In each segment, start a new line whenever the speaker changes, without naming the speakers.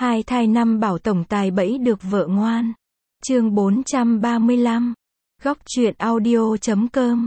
Hai thai năm bảo tổng tài bẫy được vợ ngoan. Chương 435. Góc truyện audio.com.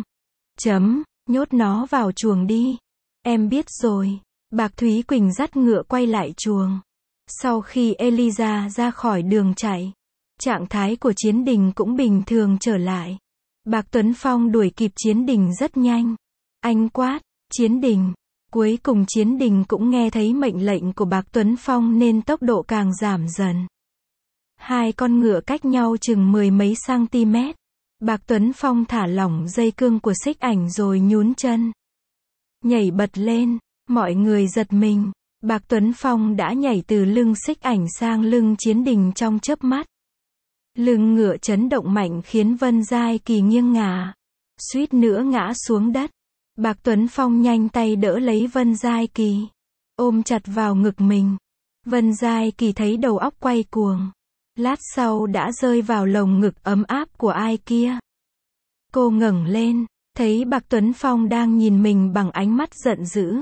Nhốt nó vào chuồng đi. Em biết rồi. Bạc Thúy Quỳnh dắt ngựa quay lại chuồng. Sau khi Eliza ra khỏi đường chạy, trạng thái của Chiến Đình cũng bình thường trở lại. Bạc Tuấn Phong đuổi kịp Chiến Đình rất nhanh. Anh quát, Chiến Đình. Cuối cùng Chiến Đình cũng nghe thấy mệnh lệnh của Bạc Tuấn Phong nên tốc độ càng giảm dần. Hai con ngựa cách nhau chừng 10 mấy cm. Bạc Tuấn Phong thả lỏng dây cương của xích ảnh rồi nhún chân. Nhảy bật lên, mọi người giật mình. Bạc Tuấn Phong đã nhảy từ lưng xích ảnh sang lưng Chiến Đình trong chớp mắt. Lưng ngựa chấn động mạnh khiến Vân Giai Kỳ nghiêng ngả, suýt nữa ngã xuống đất. Bạc Tuấn Phong nhanh tay đỡ lấy Vân Giai Kỳ, ôm chặt vào ngực mình. Vân Giai Kỳ thấy đầu óc quay cuồng, lát sau đã rơi vào lồng ngực ấm áp của ai kia. Cô ngẩng lên, thấy Bạc Tuấn Phong đang nhìn mình bằng ánh mắt giận dữ.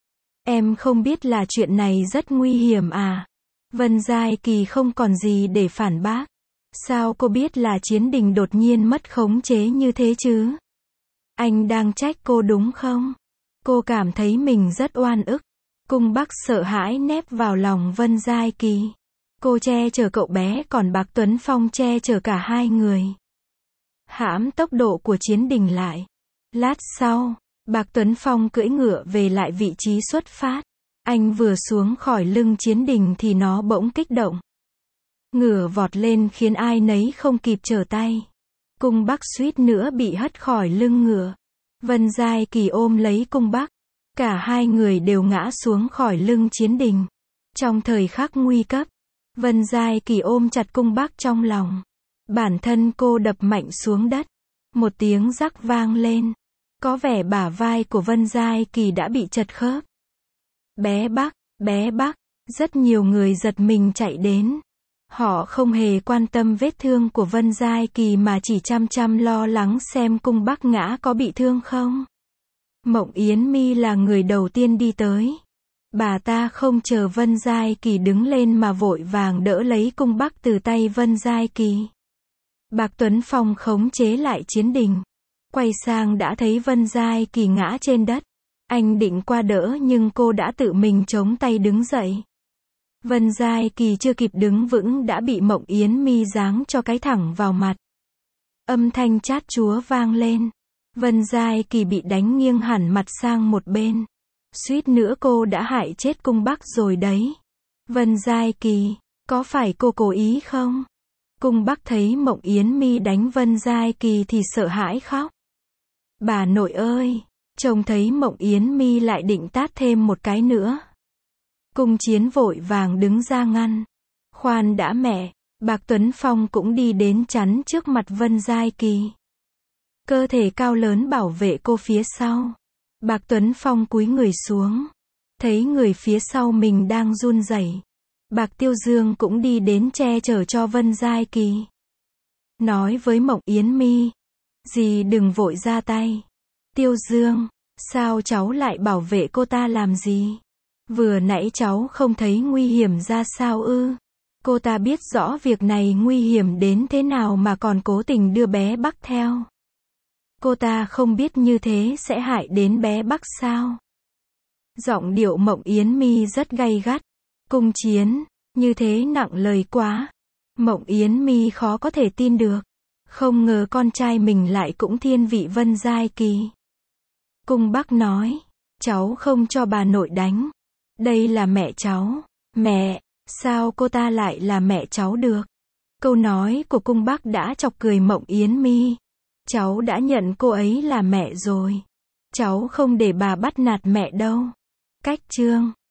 Em không biết là chuyện này rất nguy hiểm à? Vân Giai Kỳ không còn gì để phản bác. Sao cô biết là Chiến Đình đột nhiên mất khống chế như thế chứ? Anh đang trách cô đúng không? Cô cảm thấy mình rất oan ức. Cung Bắc sợ hãi nép vào lòng Vân Giai Kỳ. Cô che chở cậu bé còn Bạc Tuấn Phong che chở cả hai người. Hãm tốc độ của Chiến Đình lại. Lát sau, Bạc Tuấn Phong cưỡi ngựa về lại vị trí xuất phát. Anh vừa xuống khỏi lưng Chiến Đình thì nó bỗng kích động. Ngựa vọt lên khiến ai nấy không kịp trở tay. Cung Bắc suýt nữa bị hất khỏi lưng ngựa. Vân Giai Kỳ ôm lấy Cung Bắc. Cả hai người đều ngã xuống khỏi lưng Chiến Đình. Trong thời khắc nguy cấp, Vân Giai Kỳ ôm chặt Cung Bắc trong lòng. Bản thân cô đập mạnh xuống đất. Một tiếng rắc vang lên. Có vẻ bả vai của Vân Giai Kỳ đã bị chật khớp. Bé Bắc, rất nhiều người giật mình chạy đến. Họ không hề quan tâm vết thương của Vân Giai Kỳ mà chỉ chăm lo lắng xem Cung Bắc ngã có bị thương không. Mộng Yến Mi là người đầu tiên đi tới. Bà ta không chờ Vân Giai Kỳ đứng lên mà vội vàng đỡ lấy Cung Bắc từ tay Vân Giai Kỳ. Bạc Tuấn Phong khống chế lại Chiến Đình. Quay sang đã thấy Vân Giai Kỳ ngã trên đất. Anh định qua đỡ nhưng cô đã tự mình chống tay đứng dậy. Vân Giai Kỳ chưa kịp đứng vững đã bị Mộng Yến Mi giáng cho cái thẳng vào mặt. Âm thanh chát chúa vang lên. Vân Giai Kỳ bị đánh nghiêng hẳn mặt sang một bên. Suýt nữa cô đã hại chết Cung Bắc rồi đấy. Vân Giai Kỳ, có phải cô cố ý không? Cung Bắc thấy Mộng Yến Mi đánh Vân Giai Kỳ thì sợ hãi khóc. Bà nội ơi! Trông thấy Mộng Yến Mi lại định tát thêm một cái nữa. Cung Chiến vội vàng đứng ra ngăn. Khoan đã mẹ, Bạc Tuấn Phong cũng đi đến chắn trước mặt Vân Giai Kỳ. Cơ thể cao lớn bảo vệ cô phía sau. Bạc Tuấn Phong cúi người xuống. Thấy người phía sau mình đang run rẩy. Bạc Tiêu Dương cũng đi đến che chở cho Vân Giai Kỳ. Nói với Mộng Yến Mi. Dì đừng vội ra tay. Tiêu Dương, sao cháu lại bảo vệ cô ta làm gì? Vừa nãy cháu không thấy nguy hiểm ra sao ư? Cô ta biết rõ việc này nguy hiểm đến thế nào mà còn cố tình đưa bé Bắc theo. Cô ta không biết như thế sẽ hại đến bé Bắc sao? Giọng điệu Mộng Yến Mi rất gay gắt. Cung Chiến, như thế nặng lời quá. Mộng Yến Mi khó có thể tin được. Không ngờ con trai mình lại cũng thiên vị Vân Giai Kỳ. Cung Bắc nói, cháu không cho bà nội đánh. Đây là mẹ cháu. Mẹ, sao cô ta lại là mẹ cháu được? Câu nói của Cung Bắc đã chọc cười Mộng Yến Mi. Cháu đã nhận cô ấy là mẹ rồi. Cháu không để bà bắt nạt mẹ đâu. Cách chương